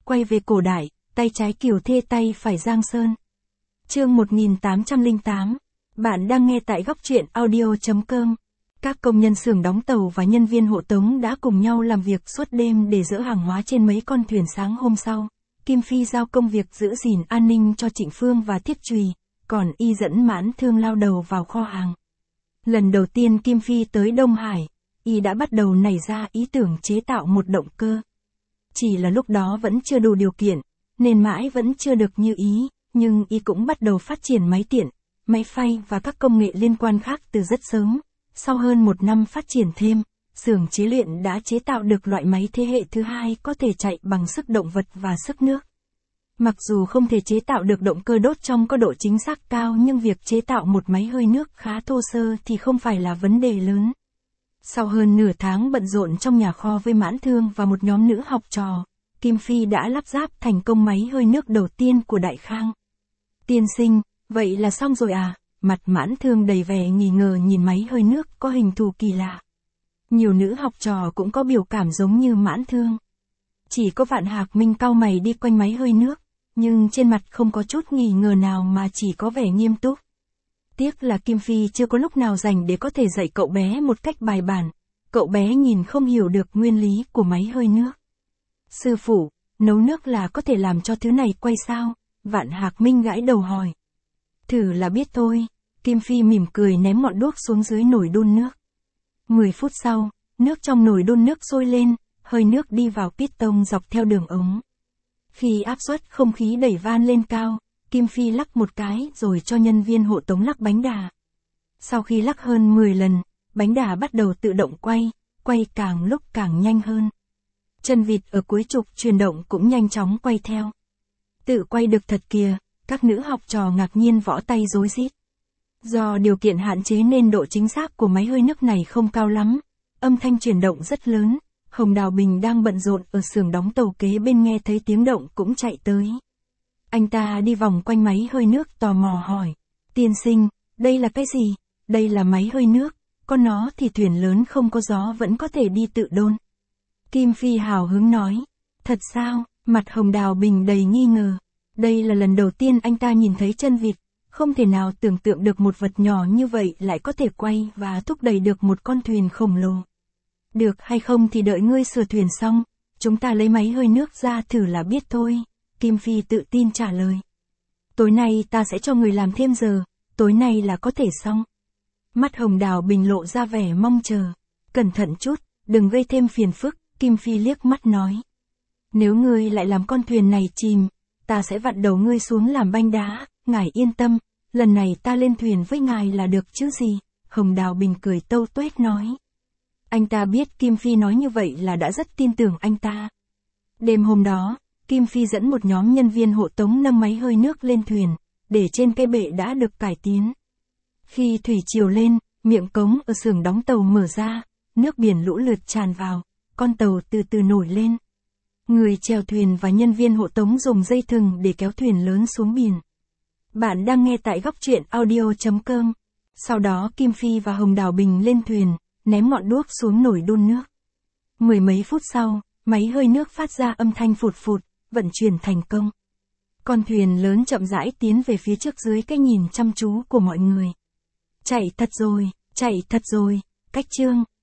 quay về cổ đại, tay trái Kiều Thê tay phải Giang Sơn. Chương 1808. Bạn đang nghe tại góc truyện audio.com. Các công nhân xưởng đóng tàu và nhân viên hộ tống đã cùng nhau làm việc suốt đêm để dỡ hàng hóa trên mấy con thuyền. Sáng hôm sau, Kim Phi giao công việc giữ gìn an ninh cho Trịnh Phương và Thiết Trùy, còn y dẫn Mãn Thương lao đầu vào kho hàng. Lần đầu tiên Kim Phi tới Đông Hải, y đã bắt đầu nảy ra ý tưởng chế tạo một động cơ. Chỉ là lúc đó vẫn chưa đủ điều kiện, nên mãi vẫn chưa được như ý, nhưng y cũng bắt đầu phát triển máy tiện, máy phay và các công nghệ liên quan khác từ rất sớm. Sau hơn một năm phát triển thêm, xưởng chế luyện đã chế tạo được loại máy thế hệ thứ hai có thể chạy bằng sức động vật và sức nước. Mặc dù không thể chế tạo được động cơ đốt trong có độ chính xác cao, nhưng việc chế tạo một máy hơi nước khá thô sơ thì không phải là vấn đề lớn. Sau hơn nửa tháng bận rộn trong nhà kho với Mãn Thương và một nhóm nữ học trò, Kim Phi đã lắp ráp thành công máy hơi nước đầu tiên của Đại Khang. Tiên sinh, vậy là xong rồi à? Mặt Mãn Thương đầy vẻ nghi ngờ nhìn máy hơi nước có hình thù kỳ lạ. Nhiều nữ học trò cũng có biểu cảm giống như Mãn Thương. Chỉ có Vạn Hạc Minh cau mày đi quanh máy hơi nước, nhưng trên mặt không có chút nghi ngờ nào mà chỉ có vẻ nghiêm túc. Tiếc là Kim Phi chưa có lúc nào dành để có thể dạy cậu bé một cách bài bản. Cậu bé nhìn không hiểu được nguyên lý của máy hơi nước. Sư phụ, nấu nước là có thể làm cho thứ này quay sao? Vạn Hạc Minh gãi đầu hỏi. Thử là biết thôi. Kim Phi mỉm cười ném ngọn đuốc xuống dưới nồi đun nước. 10 phút sau, nước trong nồi đun nước sôi lên, hơi nước đi vào piston dọc theo đường ống. Khi áp suất không khí đẩy van lên cao, Kim Phi lắc một cái rồi cho nhân viên hộ tống lắc bánh đà. Sau khi lắc hơn 10 lần, bánh đà bắt đầu tự động quay càng lúc càng nhanh hơn. Chân vịt ở cuối trục chuyển động cũng nhanh chóng quay theo. Tự quay được thật kìa, các nữ học trò ngạc nhiên võ tay rối rít. Do điều kiện hạn chế nên độ chính xác của máy hơi nước này không cao lắm, âm thanh chuyển động rất lớn. Hồng Đào Bình đang bận rộn ở xưởng đóng tàu kế bên nghe thấy tiếng động cũng chạy tới. Anh ta đi vòng quanh máy hơi nước tò mò hỏi. Tiên sinh, đây là cái gì? Đây là máy hơi nước, có nó thì thuyền lớn không có gió vẫn có thể đi tự đôn. Kim Phi hào hứng nói. Thật sao? Mặt Hồng Đào Bình đầy nghi ngờ. Đây là lần đầu tiên anh ta nhìn thấy chân vịt, không thể nào tưởng tượng được một vật nhỏ như vậy lại có thể quay và thúc đẩy được một con thuyền khổng lồ. Được hay không thì đợi ngươi sửa thuyền xong, chúng ta lấy máy hơi nước ra thử là biết thôi. Kim Phi tự tin trả lời. Tối nay ta sẽ cho người làm thêm giờ, tối nay là có thể xong. Mắt Hồng Đào Bình lộ ra vẻ mong chờ. Cẩn thận chút, đừng gây thêm phiền phức, Kim Phi liếc mắt nói. Nếu ngươi lại làm con thuyền này chìm, ta sẽ vặn đầu ngươi xuống làm banh đá, ngài yên tâm, lần này ta lên thuyền với ngài là được chứ gì. Hồng Đào Bình cười tâu tuét nói. Anh ta biết Kim Phi nói như vậy là đã rất tin tưởng anh ta. Đêm hôm đó, Kim Phi dẫn một nhóm nhân viên hộ tống nâng máy hơi nước lên thuyền, để trên cái bệ đã được cải tiến. Khi thủy triều lên, miệng cống ở xưởng đóng tàu mở ra, nước biển lũ lượt tràn vào, con tàu từ từ nổi lên. Người chèo thuyền và nhân viên hộ tống dùng dây thừng để kéo thuyền lớn xuống biển. Bạn đang nghe tại góc truyện audio.com. Sau đó Kim Phi và Hồng Đào Bình lên thuyền, ném ngọn đuốc xuống nồi đun nước. Mười mấy phút sau, máy hơi nước phát ra âm thanh phụt phụt, vận chuyển thành công. Con thuyền lớn chậm rãi tiến về phía trước dưới cái nhìn chăm chú của mọi người. Chạy thật rồi, cách Trương.